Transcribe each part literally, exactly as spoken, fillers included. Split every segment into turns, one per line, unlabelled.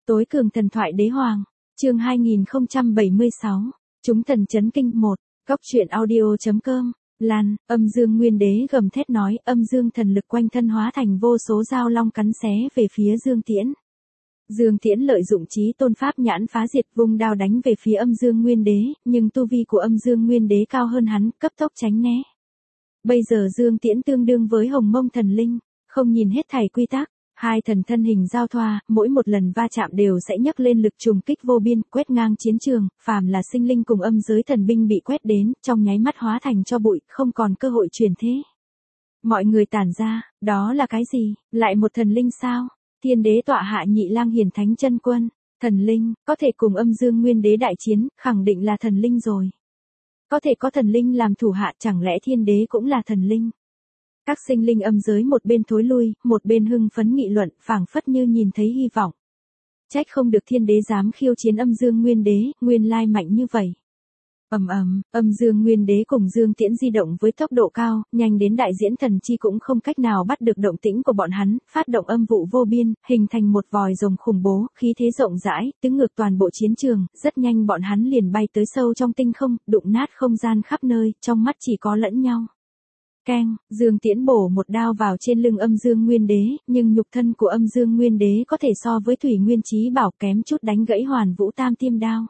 Tối cường thần thoại đế hoàng, chương hai nghìn không trăm bảy mươi sáu, chúng thần chấn kinh một, góc truyện audio.com, Lan, âm dương nguyên đế gầm thét nói, âm dương thần lực quanh thân hóa thành vô số dao long cắn xé về phía Dương Tiễn. Dương Tiễn lợi dụng chí tôn pháp nhãn phá diệt vung đao đánh về phía âm dương nguyên đế, nhưng tu vi của âm dương nguyên đế cao hơn hắn, cấp tốc tránh né. Bây giờ Dương Tiễn tương đương với hồng mông thần linh, không nhìn hết thảy quy tắc. Hai thần thân hình giao thoa, mỗi một lần va chạm đều sẽ nhấc lên lực trùng kích vô biên, quét ngang chiến trường, phàm là sinh linh cùng âm giới thần binh bị quét đến, trong nháy mắt hóa thành cho bụi, không còn cơ hội truyền thế. Mọi người tản ra, đó là cái gì, lại một thần linh sao? Thiên đế tọa hạ nhị lang hiển thánh chân quân, thần linh, có thể cùng âm dương nguyên đế đại chiến, khẳng định là thần linh rồi. Có thể có thần linh làm thủ hạ, chẳng lẽ thiên đế cũng là thần linh? Các sinh linh âm giới một bên thối lui, một bên hưng phấn nghị luận, phảng phất như nhìn thấy hy vọng. Trách không được thiên đế dám khiêu chiến âm dương nguyên đế, nguyên lai mạnh như vậy. Ầm ầm, âm dương nguyên đế cùng Dương Tiễn di động với tốc độ cao, nhanh đến đại diễn thần chi cũng không cách nào bắt được động tĩnh của bọn hắn, phát động âm vụ vô biên, hình thành một vòi rồng khủng bố, khí thế rộng rãi, tứ ngược toàn bộ chiến trường, rất nhanh bọn hắn liền bay tới sâu trong tinh không, đụng nát không gian khắp nơi, trong mắt chỉ có lẫn nhau. Keng, Dương Tiễn bổ một đao vào trên lưng âm dương nguyên đế, nhưng nhục thân của âm dương nguyên đế có thể so với thủy nguyên chí bảo, kém chút đánh gãy hoàn vũ tam tiêm đao.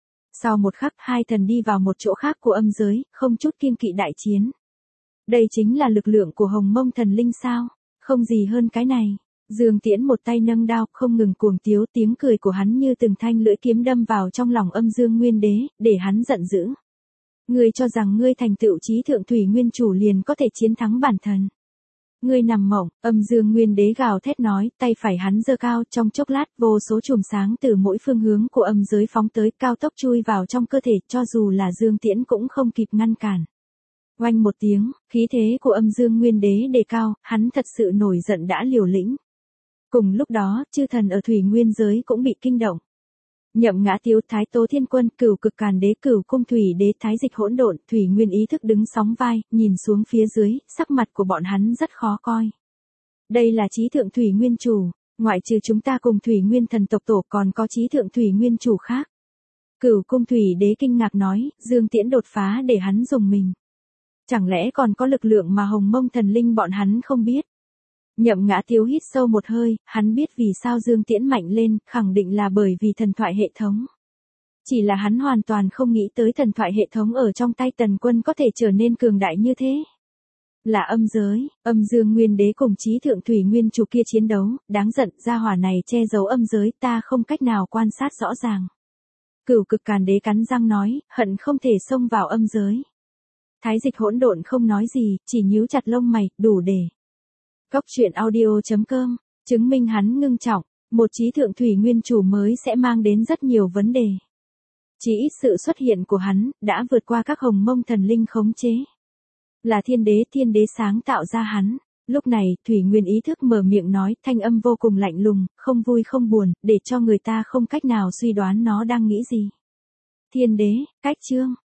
Sau một khắc, hai thần đi vào một chỗ khác của âm giới, không chút kiêng kỵ đại chiến. Đây chính là lực lượng của hồng mông thần linh sao? Không gì hơn cái này. Dương Tiễn một tay nâng đao, không ngừng cuồng tiếu, tiếng cười của hắn như từng thanh lưỡi kiếm đâm vào trong lòng âm dương nguyên đế, để hắn giận dữ. Ngươi cho rằng ngươi thành tựu chí thượng thủy nguyên chủ liền có thể chiến thắng bản thần. Ngươi nằm mộng, âm dương nguyên đế gào thét nói, tay phải hắn giơ cao, trong chốc lát vô số chùm sáng từ mỗi phương hướng của âm giới phóng tới, cao tốc chui vào trong cơ thể, cho dù là Dương Tiễn cũng không kịp ngăn cản. Oanh một tiếng, khí thế của âm dương nguyên đế đề cao, hắn thật sự nổi giận đã liều lĩnh. Cùng lúc đó, chư thần ở thủy nguyên giới cũng bị kinh động. Nhậm Ngã Tiếu, Thái Tố Thiên Quân, Cửu Cực Càn Đế, Cửu Cung Thủy Đế, Thái Dịch Hỗn Độn, Thủy Nguyên ý thức đứng sóng vai, nhìn xuống phía dưới, sắc mặt của bọn hắn rất khó coi. Đây là chí thượng thủy nguyên chủ, ngoại trừ chúng ta cùng thủy nguyên thần tộc tổ còn có chí thượng thủy nguyên chủ khác. Cửu Cung Thủy Đế kinh ngạc nói, Dương Tiễn đột phá để hắn dùng mình. Chẳng lẽ còn có lực lượng mà hồng mông thần linh bọn hắn không biết? Nhậm Ngã Tiếu hít sâu một hơi, hắn biết vì sao Dương Tiễn mạnh lên, khẳng định là bởi vì thần thoại hệ thống. Chỉ là hắn hoàn toàn không nghĩ tới thần thoại hệ thống ở trong tay Tần Quân có thể trở nên cường đại như thế. Là âm giới, âm dương nguyên đế cùng chí thượng thủy nguyên chủ kia chiến đấu, đáng giận, gia hỏa này che giấu âm giới, ta không cách nào quan sát rõ ràng. Cửu Cực Càn Đế cắn răng nói, hận không thể xông vào âm giới. Thái Dịch Hỗn Độn không nói gì, chỉ nhíu chặt lông mày, đủ để. Góc truyện audio.com, chứng minh hắn ngưng trọng, một chí thượng thủy nguyên chủ mới sẽ mang đến rất nhiều vấn đề. Chỉ ít sự xuất hiện của hắn, đã vượt qua các hồng mông thần linh khống chế. Là thiên đế, thiên đế sáng tạo ra hắn. Lúc này, thủy nguyên ý thức mở miệng nói, thanh âm vô cùng lạnh lùng, không vui không buồn, để cho người ta không cách nào suy đoán nó đang nghĩ gì. Thiên đế, cách chương,